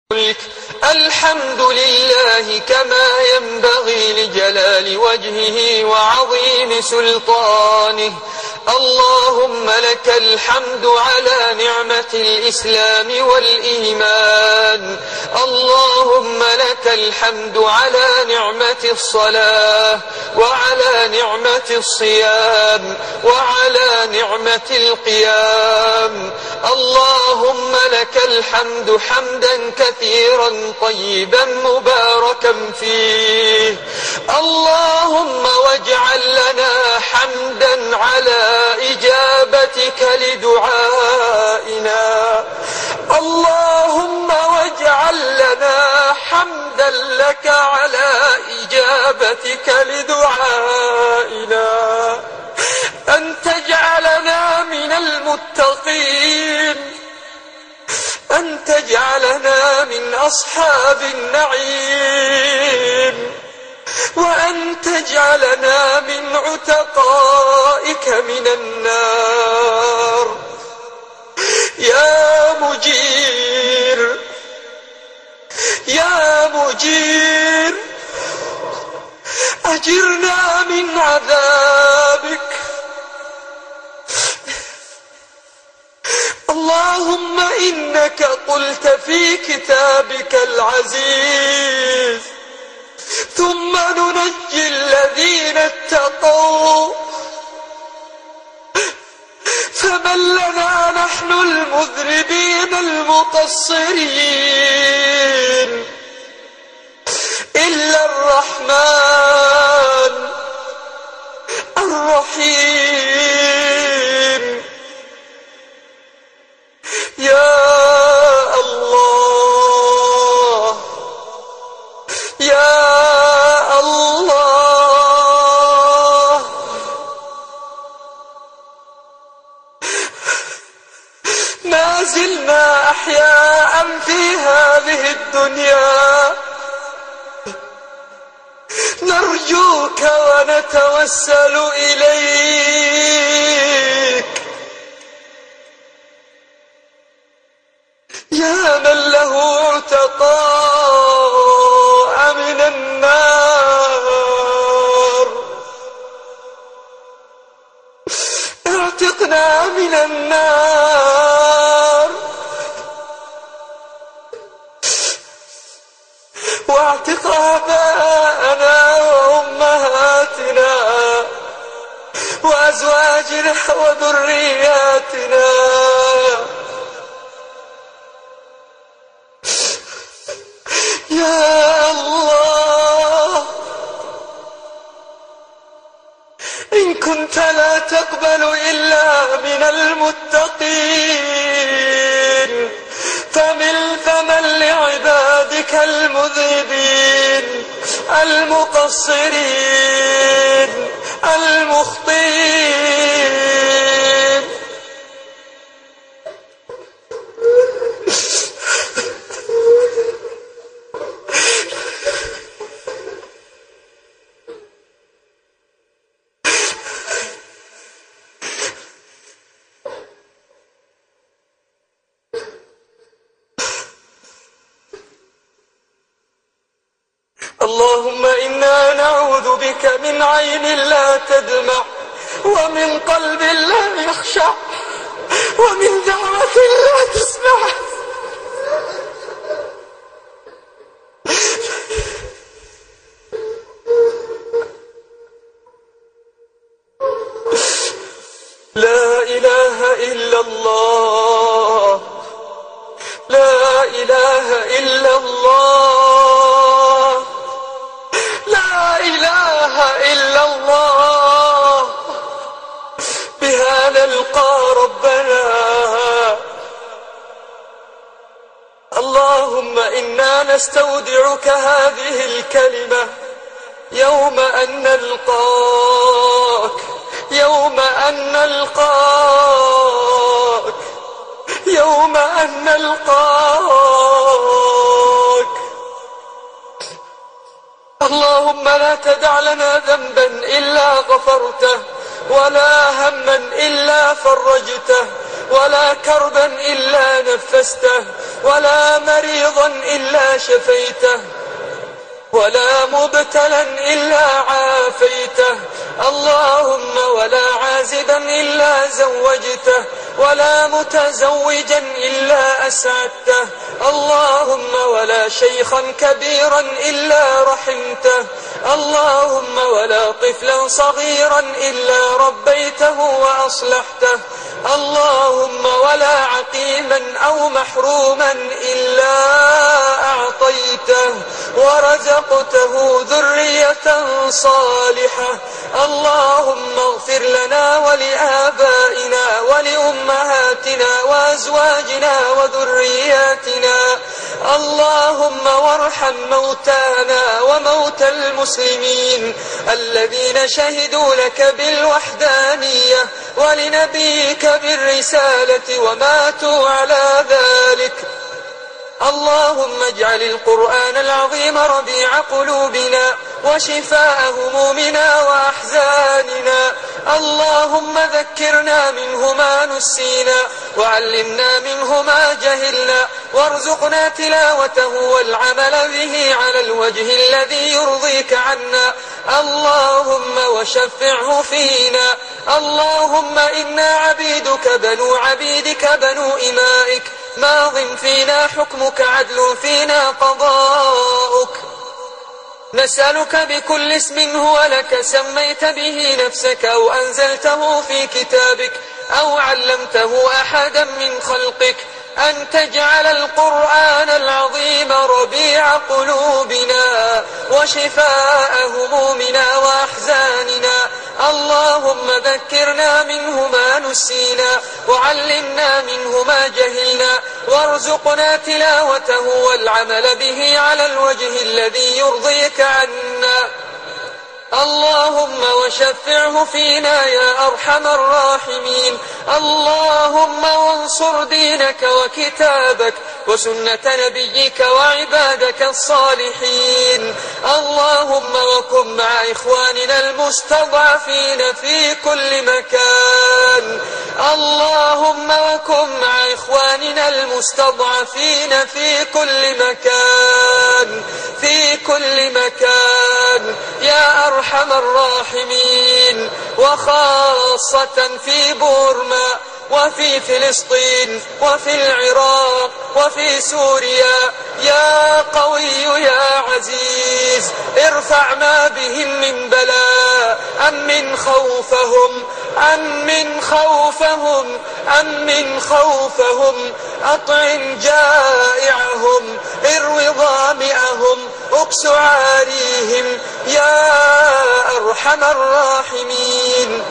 الحمد لله كما ينبغي لجلال وجهه وعظيم سلطانه. اللهم لك الحمد على نعمة الإسلام والإيمان. اللهم لك الحمد على نعمة الصلاة وعلى نعمة الصيام وعلى نعمة القيام. اللهم لك الحمد حمدا كثيرا طيبا مباركا فيه. اللهم واجعل لنا حمدا على إجابتك لدعائنا. اللهم واجعل لنا حمدا لك على إجابتك لدعائنا. أن تجعلنا من المتقين، أن تجعلنا من أصحاب النعيم، وأن تجعلنا من عتقائك من النار. يا مجير يا مجير أجرنا من عذابك. اللهم إنك قلت في كتابك العزيز: ثم ننجي الذين اتقوا. فمن لنا نحن المذنبين المقصرين إلا الرحمن الرحيم. يا الله يا الله ما زلنا أحياء في هذه الدنيا نرجوك ونتوسل إليك. يا من له عتقاء من النار، اعتقنا من النار، واعتق آباءنا وأمهاتنا وأزواجنا وذرياتنا. يا الله، إن كنت لا تقبل إلا من المتقين فمن لعبادك المذنبين المقصرين المخطئين. اللهم إنا نعوذ بك من عين لا تدمع، ومن قلب لا يخشع، ومن دعوة لا تسمع. لا إله إلا الله، لا إله إلا الله، لا إله إلا الله. بها نلقى ربنا. اللهم إنا نستودعك هذه الكلمة يوم أن نلقاك، يوم أن نلقاك، يوم أن نلقاك. اللهم لا تدع لنا ذنبا إلا غفرته، ولا هما إلا فرجته، ولا كربا إلا نفسته، ولا مريضا إلا شفيته ولا مبتلا إلا عافيته. اللهم ولا عازبا إلا زوجته ولا متزوجا إلا أسعدته. اللهم ولا شيخا كبيرا إلا رحمته. اللهم ولا طفلا صغيرا إلا ربيته وأصلحته. اللهم ولا عقيما أو محروما إلا أعطيته ورزقته ذرية صالحة. اللهم اغفر لنا ولآبائنا ولأمهاتنا وأزواجنا وذرياتنا. اللهم وارحم موتانا وموتى المسلمين الذين شهدوا لك بالوحدانية ولنبيك بالرسالة وماتوا على ذلك. اللهم اجعل القرآن العظيم ربيع قلوبنا وشفاء همومنا وأحزاننا. اللهم ذكرنا منه ما نسينا وعلمنا منه ما جهلنا وارزقنا تلاوته والعمل به على الوجه الذي يرضيك عنا. اللهم وشفعه فينا. اللهم إنا عبيدك بنو عبيدك بنو إمائك ماض فينا حكمك عدل فينا قضاؤك. نسألك بكل اسم هو لك سميت به نفسك أو أنزلته في كتابك أو علمته أحدا من خلقك أن تجعل القرآن العظيم ربيع قلوبنا وشفاء همومنا وأحزاننا. اللهم ذكرنا منه ما نسينا وعلمنا منه ما جهلنا وارزقنا تلاوته والعمل به على الوجه الذي يرضيك عنا. اللهم وشفعه فينا يا أرحم الراحمين. اللهم وانصر دينك وكتابك وسنة نبيك وعبادك الصالحين. اللهم وكن مع إخواننا المستضعفين في كل مكان. اللهم وكن مع إخواننا المستضعفين في كل مكان في كل مكان يا أرحم الراحمين، وخاصة في بورما وفي فلسطين وفي العراق وفي سوريا. يا قوي يا عزيز ارفع ما بهم من بلاء. أمن خوفهم أمن خوفهم أمن خوفهم. أطعم جائعهم ارو ظامئهم اكس عاريهم يا أرحم الراحمين.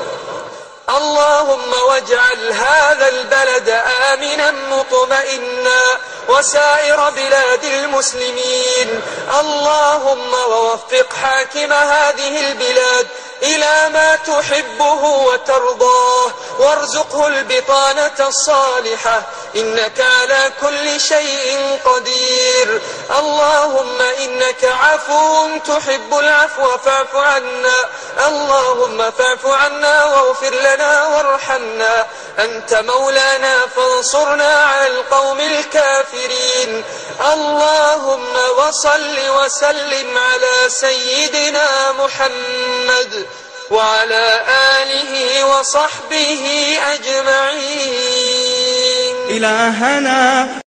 اللهم واجعل هذا البلد آمنا مطمئنا وسائر بلاد المسلمين. اللهم ووفق حاكم هذه البلاد إلى ما تحبه وترضاه وارزقه البطانة الصالحة إنك على كل شيء قدير. اللهم إنك عفو تحب العفو فاعف عنا. اللهم فاعف عنا واغفر لنا وارحمنا. أنت مولانا فانصرنا على القوم الكافرين. اللهم وصل وسلم على سيدنا محمد وعلى آله وصحبه أجمعين. إلهنا